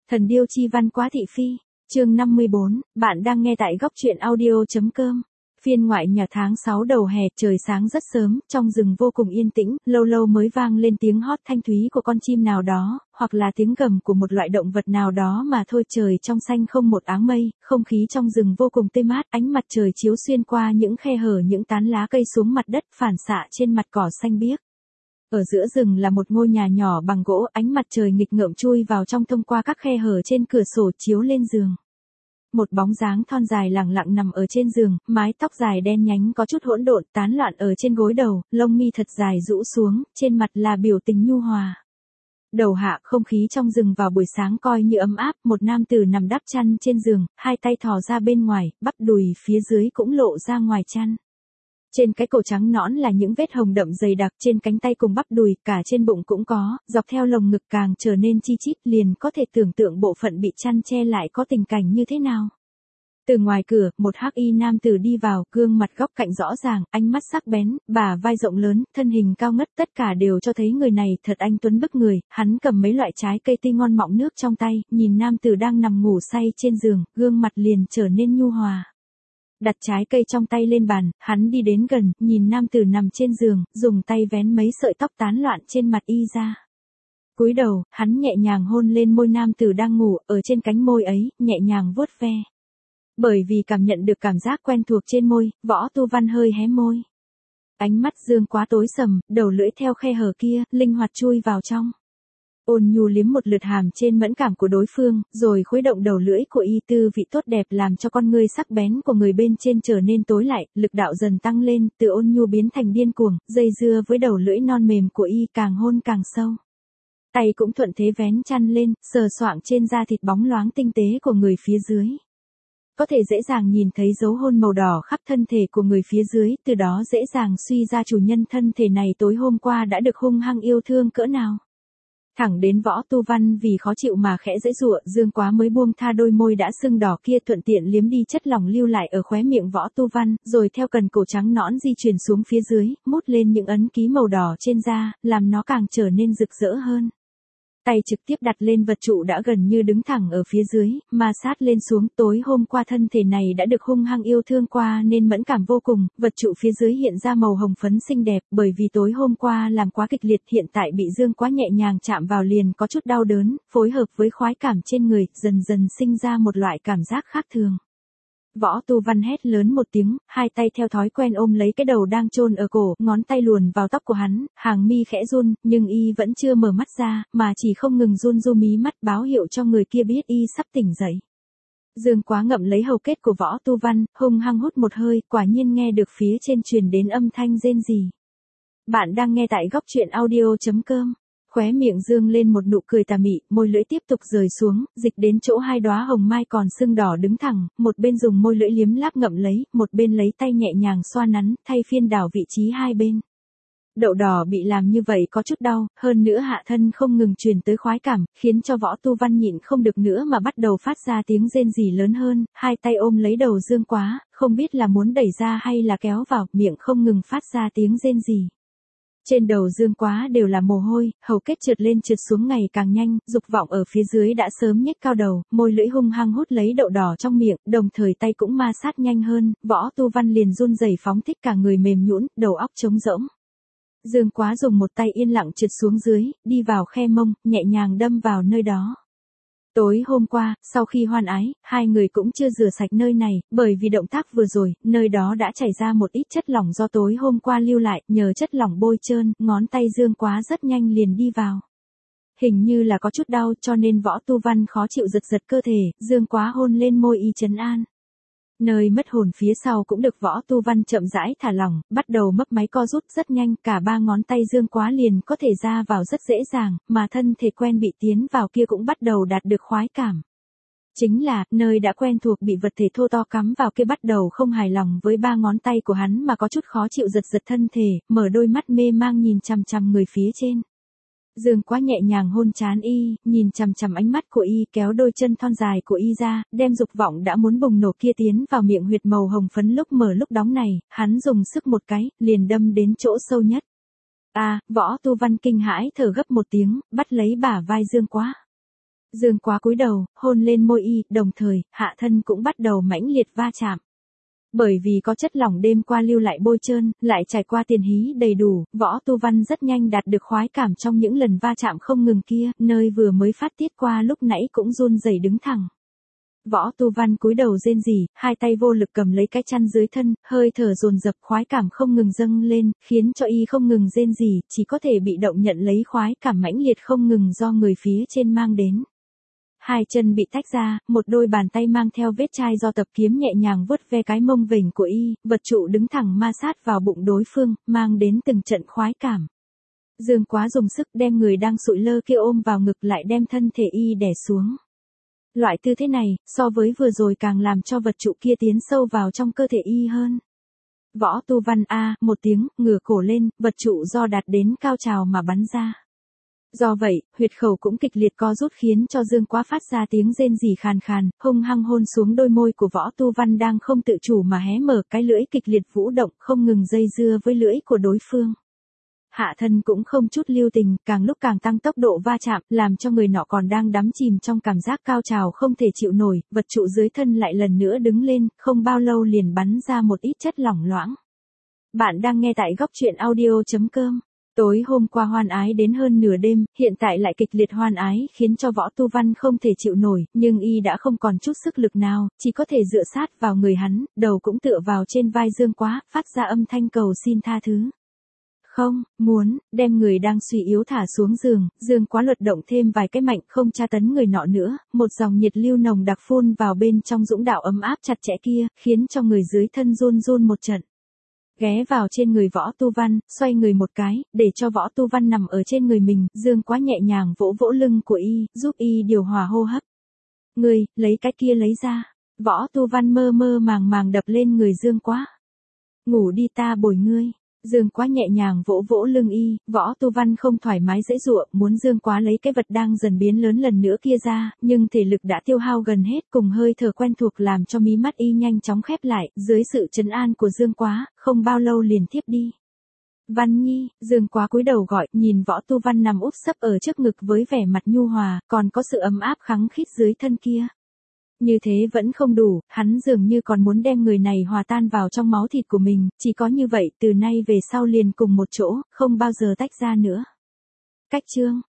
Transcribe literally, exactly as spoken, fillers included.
Thần điêu chi văn quá thị phi, chương năm mươi bốn, bạn đang nghe tại góc truyện audio.com. Phiên ngoại nhà tháng sáu đầu hè, trời sáng rất sớm, trong rừng vô cùng yên tĩnh, lâu lâu mới vang lên tiếng hót thanh thúy của con chim nào đó, hoặc là tiếng gầm của một loại động vật nào đó mà thôi. Trời trong xanh không một áng mây, không khí trong rừng vô cùng tươi mát, ánh mặt trời chiếu xuyên qua những khe hở những tán lá cây xuống mặt đất phản xạ trên mặt cỏ xanh biếc. Ở giữa rừng là một ngôi nhà nhỏ bằng gỗ, ánh mặt trời nghịch ngợm chui vào trong thông qua các khe hở trên cửa sổ chiếu lên giường. Một bóng dáng thon dài lẳng lặng nằm ở trên giường, mái tóc dài đen nhánh có chút hỗn độn tán loạn ở trên gối đầu, lông mi thật dài rũ xuống, trên mặt là biểu tình nhu hòa. Đầu hạ, không khí trong rừng vào buổi sáng coi như ấm áp, một nam tử nằm đắp chăn trên giường, hai tay thò ra bên ngoài, bắp đùi phía dưới cũng lộ ra ngoài chăn. Trên cái cổ trắng nõn là những vết hồng đậm dày đặc, trên cánh tay cùng bắp đùi, cả trên bụng cũng có, dọc theo lồng ngực càng trở nên chi chít, liền có thể tưởng tượng bộ phận bị chăn che lại có tình cảnh như thế nào. Từ ngoài cửa, một hắc y nam tử đi vào, gương mặt góc cạnh rõ ràng, ánh mắt sắc bén, bả vai rộng lớn, thân hình cao ngất, tất cả đều cho thấy người này thật anh tuấn bức người. Hắn cầm mấy loại trái cây tươi ngon mọng nước trong tay, nhìn nam tử đang nằm ngủ say trên giường, gương mặt liền trở nên nhu hòa. Đặt trái cây trong tay lên bàn, hắn đi đến gần, nhìn nam tử nằm trên giường, dùng tay vén mấy sợi tóc tán loạn trên mặt y ra. Cúi đầu, hắn nhẹ nhàng hôn lên môi nam tử đang ngủ, ở trên cánh môi ấy, nhẹ nhàng vuốt ve. Bởi vì cảm nhận được cảm giác quen thuộc trên môi, Võ Tu Văn hơi hé môi. Ánh mắt Dương Quá tối sầm, đầu lưỡi theo khe hở kia, linh hoạt chui vào trong. Ôn nhu liếm một lượt hàm trên mẫn cảm của đối phương, rồi khuấy động đầu lưỡi của y, tư vị tốt đẹp làm cho con ngươi sắc bén của người bên trên trở nên tối lại, lực đạo dần tăng lên, từ ôn nhu biến thành điên cuồng, dây dưa với đầu lưỡi non mềm của y, càng hôn càng sâu. Tay cũng thuận thế vén chăn lên, sờ soạng trên da thịt bóng loáng tinh tế của người phía dưới. Có thể dễ dàng nhìn thấy dấu hôn màu đỏ khắp thân thể của người phía dưới, từ đó dễ dàng suy ra chủ nhân thân thể này tối hôm qua đã được hung hăng yêu thương cỡ nào. Thẳng đến Võ Tu Văn vì khó chịu mà khẽ giãy giụa, Dương Quá mới buông tha đôi môi đã sưng đỏ kia, thuận tiện liếm đi chất lỏng lưu lại ở khóe miệng Võ Tu Văn, rồi theo cần cổ trắng nõn di chuyển xuống phía dưới, mút lên những ấn ký màu đỏ trên da, làm nó càng trở nên rực rỡ hơn. Tay trực tiếp đặt lên vật trụ đã gần như đứng thẳng ở phía dưới, mà sát lên xuống. Tối hôm qua thân thể này đã được hung hăng yêu thương qua nên mẫn cảm vô cùng, vật trụ phía dưới hiện ra màu hồng phấn xinh đẹp, bởi vì tối hôm qua làm quá kịch liệt, hiện tại bị Dương Quá nhẹ nhàng chạm vào liền có chút đau đớn, phối hợp với khoái cảm trên người, dần dần sinh ra một loại cảm giác khác thường. Võ Tu Văn hét lớn một tiếng, hai tay theo thói quen ôm lấy cái đầu đang chôn ở cổ, ngón tay luồn vào tóc của hắn, hàng mi khẽ run, nhưng y vẫn chưa mở mắt ra, mà chỉ không ngừng run ru mí mắt báo hiệu cho người kia biết y sắp tỉnh dậy. Dương Quá ngậm lấy hầu kết của Võ Tu Văn, hung hăng hút một hơi, quả nhiên nghe được phía trên truyền đến âm thanh rên rỉ. Bạn đang nghe tại góc truyện audio.com. Khóe miệng Dương lên một nụ cười tà mị, môi lưỡi tiếp tục rời xuống, dịch đến chỗ hai đóa hồng mai còn sưng đỏ đứng thẳng, một bên dùng môi lưỡi liếm láp ngậm lấy, một bên lấy tay nhẹ nhàng xoa nắn, thay phiên đảo vị trí hai bên. Đậu đỏ bị làm như vậy có chút đau, hơn nữa hạ thân không ngừng truyền tới khoái cảm, khiến cho Võ Tu Văn nhịn không được nữa mà bắt đầu phát ra tiếng rên rỉ lớn hơn, hai tay ôm lấy đầu Dương Quá, không biết là muốn đẩy ra hay là kéo vào, miệng không ngừng phát ra tiếng rên rỉ. Trên đầu Dương Quá đều là mồ hôi, hầu kết trượt lên trượt xuống ngày càng nhanh, dục vọng ở phía dưới đã sớm nhếch cao đầu, môi lưỡi hung hăng hút lấy đậu đỏ trong miệng, đồng thời tay cũng ma sát nhanh hơn, Võ Tu Văn liền run rẩy phóng thích cả người mềm nhũn, đầu óc trống rỗng. Dương Quá dùng một tay yên lặng trượt xuống dưới, đi vào khe mông, nhẹ nhàng đâm vào nơi đó. Tối hôm qua, sau khi hoan ái, hai người cũng chưa rửa sạch nơi này, bởi vì động tác vừa rồi, nơi đó đã chảy ra một ít chất lỏng do tối hôm qua lưu lại, nhờ chất lỏng bôi trơn, ngón tay Dương Quá rất nhanh liền đi vào. Hình như là có chút đau cho nên Võ Tu Văn khó chịu giật giật cơ thể, Dương Quá hôn lên môi y trấn an. Nơi mất hồn phía sau cũng được Võ Tu Văn chậm rãi thả lỏng, bắt đầu mấp máy co rút rất nhanh, cả ba ngón tay Dương Quá liền có thể ra vào rất dễ dàng, mà thân thể quen bị tiến vào kia cũng bắt đầu đạt được khoái cảm. Chính là, nơi đã quen thuộc bị vật thể thô to cắm vào kia bắt đầu không hài lòng với ba ngón tay của hắn mà có chút khó chịu giật giật thân thể, mở đôi mắt mê mang nhìn chằm chằm người phía trên. Dương Quá nhẹ nhàng hôn trán y, nhìn chằm chằm ánh mắt của y, kéo đôi chân thon dài của y ra, đem dục vọng đã muốn bùng nổ kia tiến vào miệng huyệt màu hồng phấn lúc mở lúc đóng này, hắn dùng sức một cái, liền đâm đến chỗ sâu nhất. A, Võ Tu Văn kinh hãi thở gấp một tiếng, bắt lấy bả vai Dương Quá. Dương Quá cúi đầu, hôn lên môi y, đồng thời, hạ thân cũng bắt đầu mãnh liệt va chạm. Bởi vì có chất lỏng đêm qua lưu lại bôi trơn, lại trải qua tiền hí đầy đủ, Võ Tu Văn rất nhanh đạt được khoái cảm trong những lần va chạm không ngừng kia, nơi vừa mới phát tiết qua lúc nãy cũng run rẩy đứng thẳng. Võ Tu Văn cúi đầu rên rỉ, hai tay vô lực cầm lấy cái chăn dưới thân, hơi thở dồn dập khoái cảm không ngừng dâng lên, khiến cho y không ngừng rên rỉ, chỉ có thể bị động nhận lấy khoái cảm mãnh liệt không ngừng do người phía trên mang đến. Hai chân bị tách ra, một đôi bàn tay mang theo vết chai do tập kiếm nhẹ nhàng vuốt ve cái mông vểnh của y, vật trụ đứng thẳng ma sát vào bụng đối phương, mang đến từng trận khoái cảm. Dương Quá dùng sức đem người đang sụi lơ kia ôm vào ngực lại đem thân thể y đè xuống. Loại tư thế này, so với vừa rồi càng làm cho vật trụ kia tiến sâu vào trong cơ thể y hơn. Võ Tu Văn a một tiếng, ngửa cổ lên, vật trụ do đạt đến cao trào mà bắn ra. Do vậy, huyệt khẩu cũng kịch liệt co rút khiến cho Dương Quá phát ra tiếng rên rỉ khàn khàn, hung hăng hôn xuống đôi môi của Võ Tu Văn đang không tự chủ mà hé mở cái lưỡi kịch liệt vũ động không ngừng dây dưa với lưỡi của đối phương. Hạ thân cũng không chút lưu tình, càng lúc càng tăng tốc độ va chạm, làm cho người nọ còn đang đắm chìm trong cảm giác cao trào không thể chịu nổi, vật trụ dưới thân lại lần nữa đứng lên, không bao lâu liền bắn ra một ít chất lỏng loãng. Bạn đang nghe tại góc truyện audio chấm com. Tối hôm qua hoan ái đến hơn nửa đêm, hiện tại lại kịch liệt hoan ái khiến cho Võ Tu Văn không thể chịu nổi, nhưng y đã không còn chút sức lực nào, chỉ có thể dựa sát vào người hắn, đầu cũng tựa vào trên vai Dương Quá, phát ra âm thanh cầu xin tha thứ. Không, muốn, đem người đang suy yếu thả xuống giường, Dương Quá luật động thêm vài cái mạnh không tra tấn người nọ nữa, một dòng nhiệt lưu nồng đặc phun vào bên trong dũng đạo ấm áp chặt chẽ kia, khiến cho người dưới thân run run một trận. Ghé vào trên người Võ Tu Văn, xoay người một cái, để cho Võ Tu Văn nằm ở trên người mình, Dương Quá nhẹ nhàng vỗ vỗ lưng của y, giúp y điều hòa hô hấp. Ngươi, lấy cái kia lấy ra. Võ Tu Văn mơ mơ màng màng đập lên người Dương Quá. Ngủ đi ta bồi ngươi. Dương Quá nhẹ nhàng vỗ vỗ lưng y, Võ Tu Văn không thoải mái dễ dụa, muốn Dương Quá lấy cái vật đang dần biến lớn lần nữa kia ra, nhưng thể lực đã tiêu hao gần hết cùng hơi thở quen thuộc làm cho mí mắt y nhanh chóng khép lại, dưới sự trấn an của Dương Quá, không bao lâu liền thiếp đi. Văn Nhi, Dương Quá cúi đầu gọi, nhìn Võ Tu Văn nằm úp sấp ở trước ngực với vẻ mặt nhu hòa, còn có sự ấm áp khăng khít dưới thân kia. Như thế vẫn không đủ, hắn dường như còn muốn đem người này hòa tan vào trong máu thịt của mình, chỉ có như vậy từ nay về sau liền cùng một chỗ, không bao giờ tách ra nữa. Cách chương